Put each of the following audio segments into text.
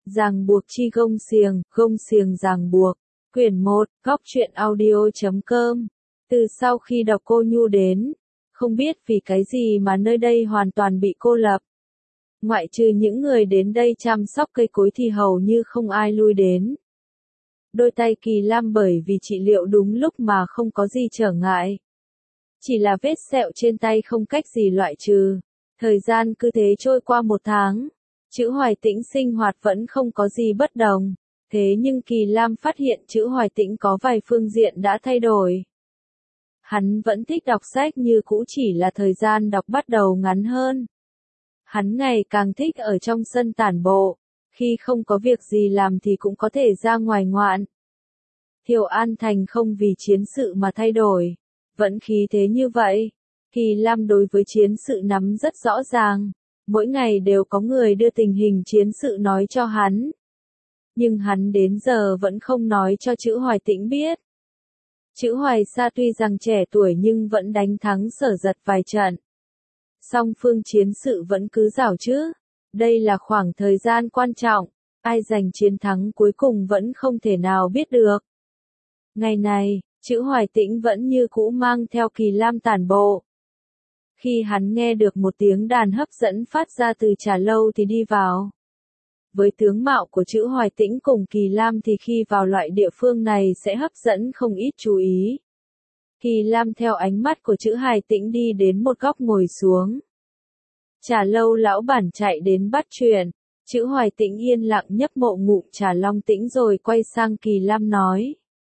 Ràng buộc chi gông xiềng ràng buộc. Quyển 1, Góc truyện audio.com. Từ sau khi đọc Cô Nhu đến, không biết vì cái gì mà nơi đây hoàn toàn bị cô lập. Ngoại trừ những người đến đây chăm sóc cây cối thì hầu như không ai lui đến. Đôi tay Kỳ Lam bởi vì trị liệu đúng lúc mà không có gì trở ngại. Chỉ là vết sẹo trên tay không cách gì loại trừ. Thời gian cứ thế trôi qua 1 tháng. Chữ Hoài Tĩnh sinh hoạt vẫn không có gì bất đồng. Thế nhưng Kỳ Lam phát hiện chữ Hoài Tĩnh có vài phương diện đã thay đổi. Hắn vẫn thích đọc sách như cũ, chỉ là thời gian đọc bắt đầu ngắn hơn. Hắn ngày càng thích ở trong sân tản bộ. Khi không có việc gì làm thì cũng có thể ra ngoài ngoạn. Thiều An Thành không vì chiến sự mà thay đổi. Vẫn khí thế như vậy. Kỳ Lam đối với chiến sự nắm rất rõ ràng. Mỗi ngày đều có người đưa tình hình chiến sự nói cho hắn. Nhưng hắn đến giờ vẫn không nói cho chữ Hoài Tĩnh biết. Chữ Hoài Sa tuy rằng trẻ tuổi nhưng vẫn đánh thắng Sở Giật vài trận. Song phương chiến sự vẫn cứ rảo chứ. Đây là khoảng thời gian quan trọng. Ai giành chiến thắng cuối cùng vẫn không thể nào biết được. Ngày này, chữ Hoài Tĩnh vẫn như cũ mang theo Kỳ Lam tản bộ. Khi hắn nghe được một tiếng đàn hấp dẫn phát ra từ trà lâu thì đi vào. Với tướng mạo của chữ Hoài Tĩnh cùng Kỳ Lam thì khi vào loại địa phương này sẽ hấp dẫn không ít chú ý. Kỳ Lam theo ánh mắt của chữ Hoài Tĩnh đi đến một góc ngồi xuống. Trà lâu lão bản chạy đến bắt chuyện. Chữ Hoài Tĩnh yên lặng nhấp một ngụm trà long tĩnh rồi quay sang Kỳ Lam nói.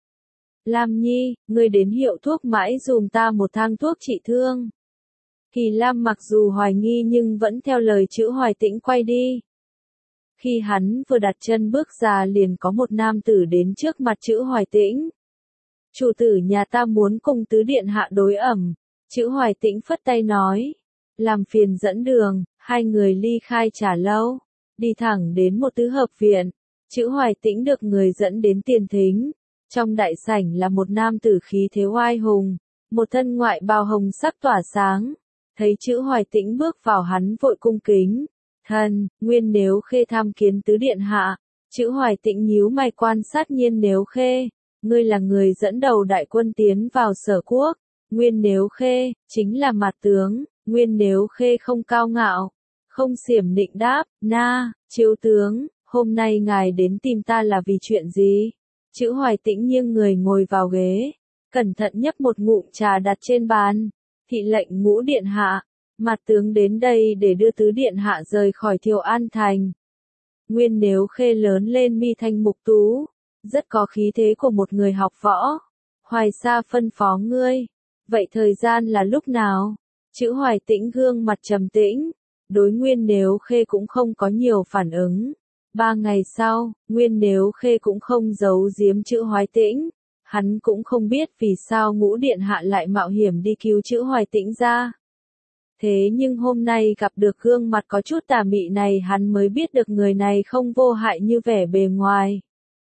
Lam Nhi, ngươi đến hiệu thuốc mãi dùm ta một thang thuốc trị thương. Kỳ Lam mặc dù hoài nghi nhưng vẫn theo lời chữ Hoài Tĩnh quay đi. Khi hắn vừa đặt chân bước ra liền có một nam tử đến trước mặt chữ Hoài Tĩnh. Chủ tử nhà ta muốn cùng tứ điện hạ đối ẩm. Chữ Hoài Tĩnh phất tay nói. Làm phiền dẫn đường, hai người ly khai trà lâu. Đi thẳng đến một tứ hợp viện. Chữ Hoài Tĩnh được người dẫn đến tiền thính. Trong đại sảnh là một nam tử khí thế oai hùng. Một thân ngoại bào hồng sắc tỏa sáng. Thấy chữ Hoài Tĩnh bước vào hắn vội cung kính. Thần, Nguyên Nếu Khê tham kiến tứ điện hạ. Chữ Hoài Tĩnh nhíu mày quan sát Nhiên Nếu Khê. Ngươi là người dẫn đầu đại quân tiến vào Sở Quốc. Nguyên Nếu Khê, chính là mặt tướng. Nguyên Nếu Khê không cao ngạo. Không xiểm nịnh đáp, na, chiếu tướng, hôm nay ngài đến tìm ta là vì chuyện gì? Chữ Hoài Tĩnh nghiêng người ngồi vào ghế. Cẩn thận nhấp một ngụm trà đặt trên bàn. Thị lệnh Ngũ điện hạ. Mặt tướng đến đây để đưa tứ điện hạ rời khỏi Thiều An Thành. Nguyên Nếu Khê lớn lên mi thanh mục tú. Rất có khí thế của một người học võ. Hoài Sa phân phó ngươi. Vậy thời gian là lúc nào? Chữ Hoài Tĩnh gương mặt trầm tĩnh. Đối Nguyên Nếu Khê cũng không có nhiều phản ứng. 3 ngày sau, Nguyên Nếu Khê cũng không giấu giếm chữ Hoài Tĩnh. Hắn cũng không biết vì sao Ngũ điện hạ lại mạo hiểm đi cứu chữ Hoài Tĩnh ra. Thế nhưng hôm nay gặp được gương mặt có chút tà mị này hắn mới biết được người này không vô hại như vẻ bề ngoài.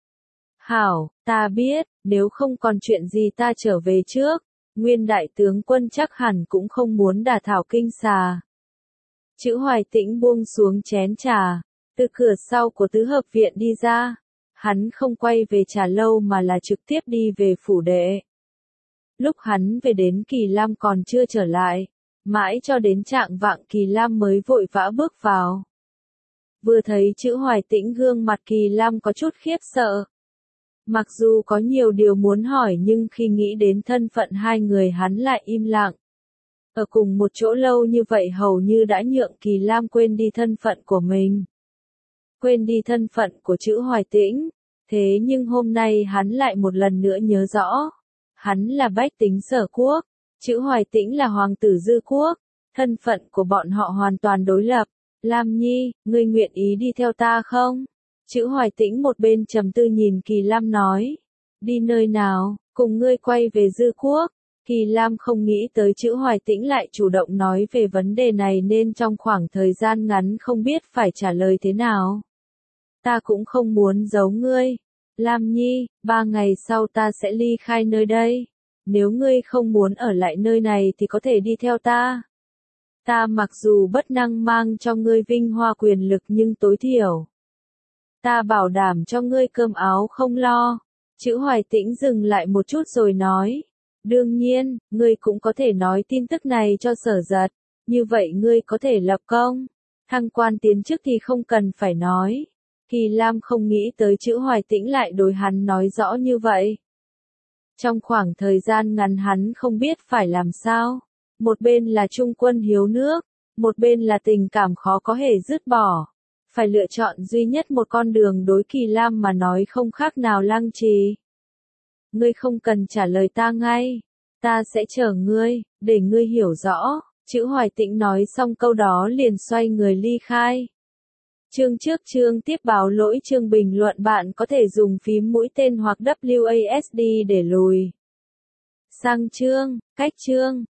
Hảo, ta biết, nếu không còn chuyện gì ta trở về trước. Nguyên đại tướng quân chắc hẳn cũng không muốn đả thảo kinh xà. Chữ Hoài Tĩnh buông xuống chén trà. Từ cửa sau của tứ hợp viện đi ra. Hắn không quay về trà lâu mà là trực tiếp đi về phủ đệ. Lúc hắn về đến Kỳ Lam còn chưa trở lại. Mãi cho đến trạng vạng Kỳ Lam mới vội vã bước vào. Vừa thấy chữ Hoài Tĩnh gương mặt Kỳ Lam có chút khiếp sợ. Mặc dù có nhiều điều muốn hỏi nhưng khi nghĩ đến thân phận hai người hắn lại im lặng. Ở cùng một chỗ lâu như vậy hầu như đã nhượng Kỳ Lam quên đi thân phận của mình. Quên đi thân phận của chữ Hoài Tĩnh. Thế nhưng hôm nay hắn lại một lần nữa nhớ rõ. Hắn là bách tính Sở Quốc. Chữ Hoài Tĩnh là hoàng tử Dư Quốc. Thân phận của bọn họ hoàn toàn đối lập. Lam Nhi, ngươi nguyện ý đi theo ta không? Chữ Hoài Tĩnh một bên trầm tư nhìn Kỳ Lam nói. Đi nơi nào, cùng ngươi quay về Dư Quốc. Kỳ Lam không nghĩ tới chữ Hoài Tĩnh lại chủ động nói về vấn đề này nên trong khoảng thời gian ngắn không biết phải trả lời thế nào. Ta cũng không muốn giấu ngươi. Lam Nhi, 3 ngày sau ta sẽ ly khai nơi đây. Nếu ngươi không muốn ở lại nơi này thì có thể đi theo ta. Ta mặc dù bất năng mang cho ngươi vinh hoa quyền lực nhưng tối thiểu. Ta bảo đảm cho ngươi cơm áo không lo. Chữ Hoài Tĩnh dừng lại một chút rồi nói. Đương nhiên, ngươi cũng có thể nói tin tức này cho Sở Giật. Như vậy ngươi có thể lập công. Thăng quan tiến chức thì không cần phải nói. Kỳ Lam không nghĩ tới chữ Hoài Tĩnh lại đối hắn nói rõ như vậy. Trong khoảng thời gian ngắn hắn không biết phải làm sao. Một bên là trung quân hiếu nước, một bên là tình cảm khó có thể dứt bỏ. Phải lựa chọn duy nhất một con đường đối Kỳ Lam mà nói không khác nào Lăng Trì. Ngươi không cần trả lời ta ngay. Ta sẽ chờ ngươi, để ngươi hiểu rõ. Chữ Hoài Tĩnh nói xong câu đó liền xoay người ly khai. Chương trước chương tiếp báo lỗi chương bình luận bạn có thể dùng phím mũi tên hoặc WASD để lùi sang chương, cách chương.